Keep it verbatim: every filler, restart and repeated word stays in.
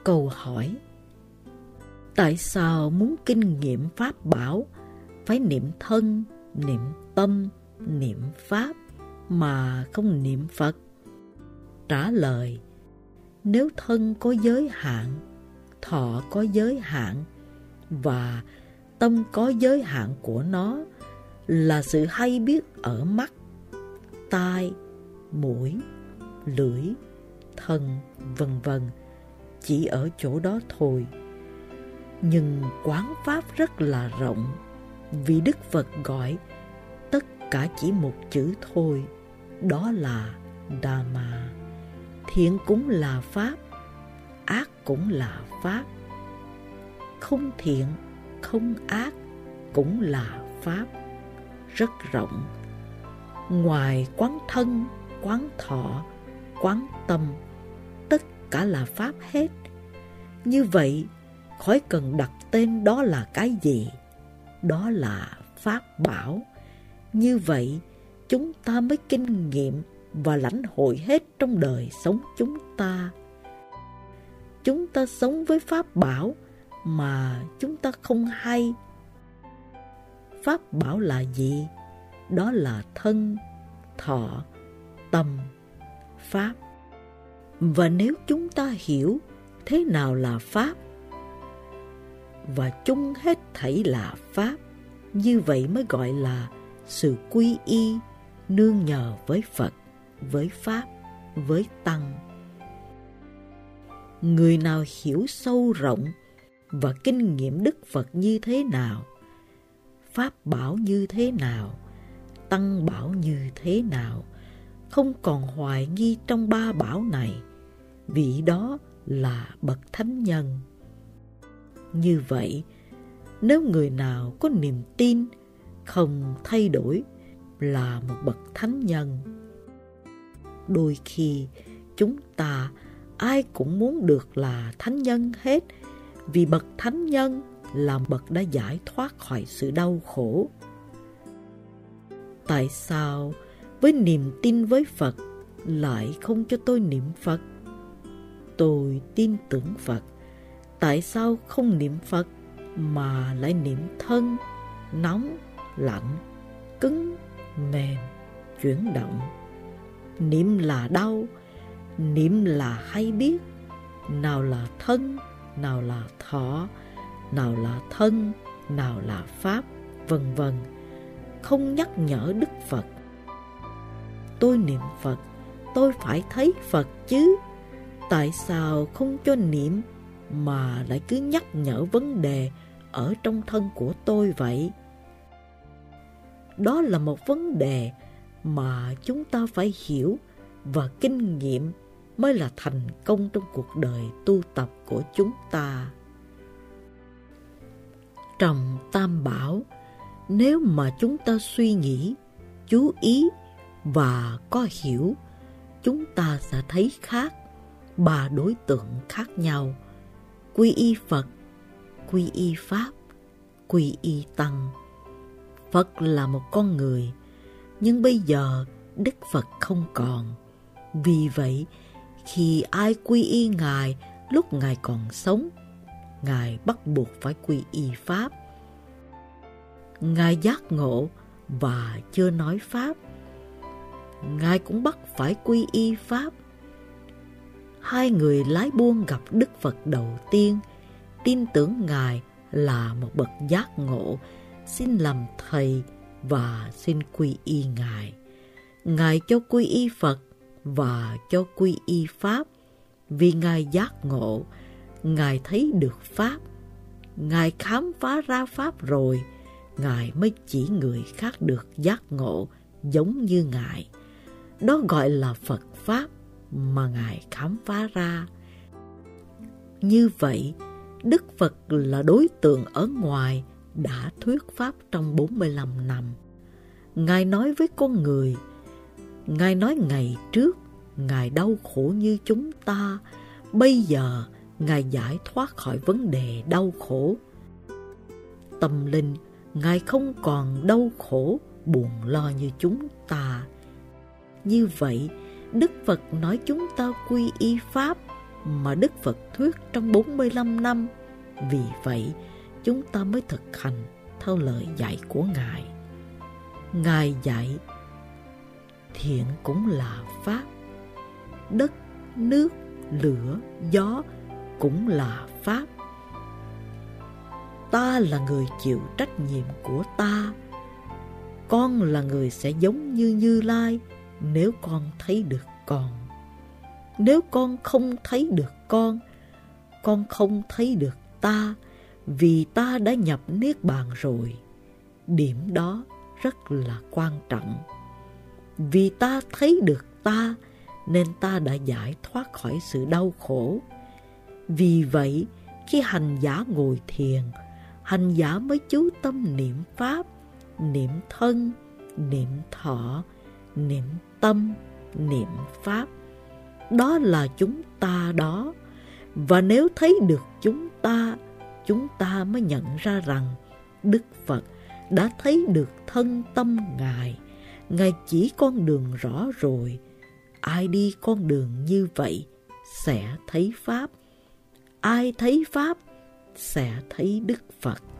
Câu hỏi: tại sao muốn kinh nghiệm pháp bảo phải niệm thân, niệm tâm, niệm pháp mà không niệm Phật? Trả lời: nếu thân có giới hạn, thọ có giới hạn và tâm có giới hạn của nó là sự hay biết ở mắt, tai, mũi, lưỡi, thân, vân vân, chỉ ở chỗ đó thôi. Nhưng quán pháp rất là rộng, vì Đức Phật gọi tất cả chỉ một chữ thôi, đó là Dhamma. Thiện cũng là pháp, ác cũng là pháp, không thiện, không ác cũng là pháp, rất rộng. Ngoài quán thân, quán thọ, quán tâm, tất cả là pháp hết. Như vậy, khỏi cần đặt tên đó là cái gì, đó là pháp bảo. Như vậy, chúng ta mới kinh nghiệm và lãnh hội hết trong đời sống chúng ta. Chúng ta sống với pháp bảo mà chúng ta không hay. Pháp bảo là gì? Đó là thân, thọ, tâm, pháp. Và nếu chúng ta hiểu thế nào là pháp và chung hết thảy là pháp, như vậy mới gọi là sự quy y, nương nhờ với Phật, với Pháp, với Tăng. Người nào hiểu sâu rộng và kinh nghiệm Đức Phật như thế nào, Pháp bảo như thế nào, Tăng bảo như thế nào, không còn hoài nghi trong ba bảo này, vị đó là bậc thánh nhân. Như vậy, nếu người nào có niềm tin, không thay đổi, là một bậc thánh nhân. Đôi khi, chúng ta ai cũng muốn được là thánh nhân hết, vì bậc thánh nhân là bậc đã giải thoát khỏi sự đau khổ. Tại sao với niềm tin với Phật lại không cho tôi niệm Phật? Tôi tin tưởng Phật, tại sao không niệm Phật mà lại niệm thân, nóng, lạnh, cứng, mềm, chuyển động? Niệm là đau, niệm là hay biết, nào là thân, nào là thọ, nào là thân, nào là pháp, vân vân, không nhắc nhở Đức Phật. Tôi niệm Phật, tôi phải thấy Phật chứ, tại sao không cho niệm mà lại cứ nhắc nhở vấn đề ở trong thân của tôi vậy? Đó là một vấn đề mà chúng ta phải hiểu và kinh nghiệm mới là thành công trong cuộc đời tu tập của chúng ta. Trong Tam Bảo, nếu mà chúng ta suy nghĩ, chú ý và có hiểu, chúng ta sẽ thấy khác ba đối tượng khác nhau: quy y Phật, quy y Pháp, quy y Tăng. Phật là một con người, nhưng bây giờ Đức Phật không còn. Vì vậy, khi ai quy y Ngài lúc Ngài còn sống, Ngài bắt buộc phải quy y Pháp. Ngài giác ngộ và chưa nói Pháp, Ngài cũng bắt phải quy y Pháp. Hai người lái buôn gặp Đức Phật đầu tiên, tin tưởng Ngài là một bậc giác ngộ, xin làm thầy và xin quy y Ngài. Ngài cho quy y Phật và cho quy y Pháp, vì Ngài giác ngộ, Ngài thấy được Pháp, Ngài khám phá ra Pháp rồi, Ngài mới chỉ người khác được giác ngộ giống như Ngài. Đó gọi là Phật Pháp mà Ngài khám phá ra. Như vậy, Đức Phật là đối tượng ở ngoài đã thuyết Pháp trong bốn mươi lăm năm. Ngài nói với con người, Ngài nói ngày trước, Ngài đau khổ như chúng ta, bây giờ Ngài giải thoát khỏi vấn đề đau khổ. Tâm linh, Ngài không còn đau khổ, buồn lo như chúng ta. Như vậy, Đức Phật nói chúng ta quy y Pháp mà Đức Phật thuyết trong bốn mươi lăm năm. Vì vậy, chúng ta mới thực hành theo lời dạy của Ngài. Ngài dạy, thiện cũng là pháp, đất, nước, lửa, gió cũng là pháp. Ta là người chịu trách nhiệm của ta. Con là người sẽ giống như Như Lai nếu con thấy được con. Nếu con không thấy được con, con không thấy được ta, vì ta đã nhập Niết Bàn rồi. Điểm đó rất là quan trọng. Vì ta thấy được ta, nên ta đã giải thoát khỏi sự đau khổ. Vì vậy, khi hành giả ngồi thiền, hành giả mới chú tâm niệm Pháp, niệm thân, niệm thọ, niệm tâm, niệm Pháp. Đó là chúng ta đó. Và nếu thấy được chúng ta, chúng ta mới nhận ra rằng Đức Phật đã thấy được thân tâm Ngài. Ngài chỉ con đường rõ rồi. Ai đi con đường như vậy sẽ thấy Pháp. Ai thấy Pháp sẽ thấy Đức Phật.